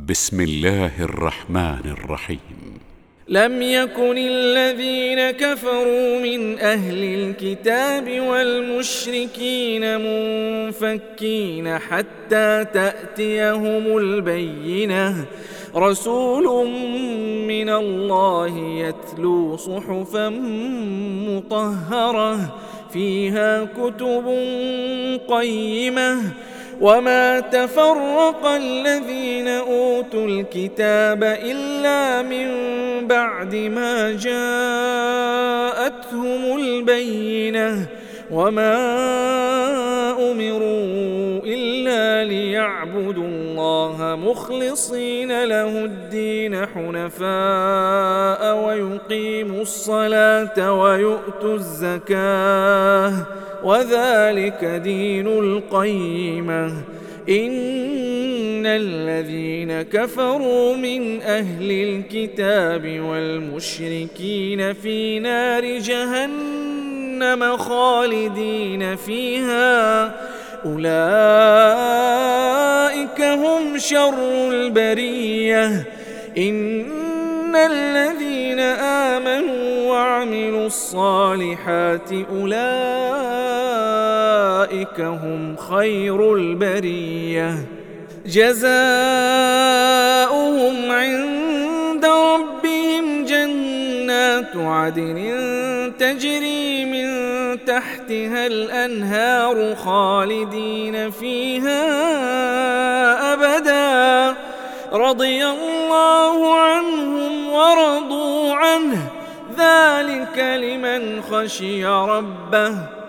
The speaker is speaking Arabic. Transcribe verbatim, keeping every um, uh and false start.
بسم الله الرحمن الرحيم. لم يكن الذين كفروا من أهل الكتاب والمشركين منفكين حتى تأتيهم البينة، رسول من الله يتلو صحفا مطهرة فيها كتب قيمة، وما تفرق الذين أوتوا الكتاب إلا من بعد ما جاءتهم البينة، وما أمروا إلا ليعبدوا الله مخلصين له الدين حنفاء ويقيموا الصلاة ويؤتوا الزكاة وذلك دين القيمة. إن الذين كفروا من أهل الكتاب والمشركين في نار جهنم خالدين فيها، أولئك هم شر البرية. إن الذين آمنوا وعملوا الصالحات أولئك هم خير البرية، جزاؤهم عند ربهم جنات عدن تجري من تحتها الأنهار خالدين فيها أبدا، رضي الله عنهم ورضوا عنه، ذلك لمن خشي ربه.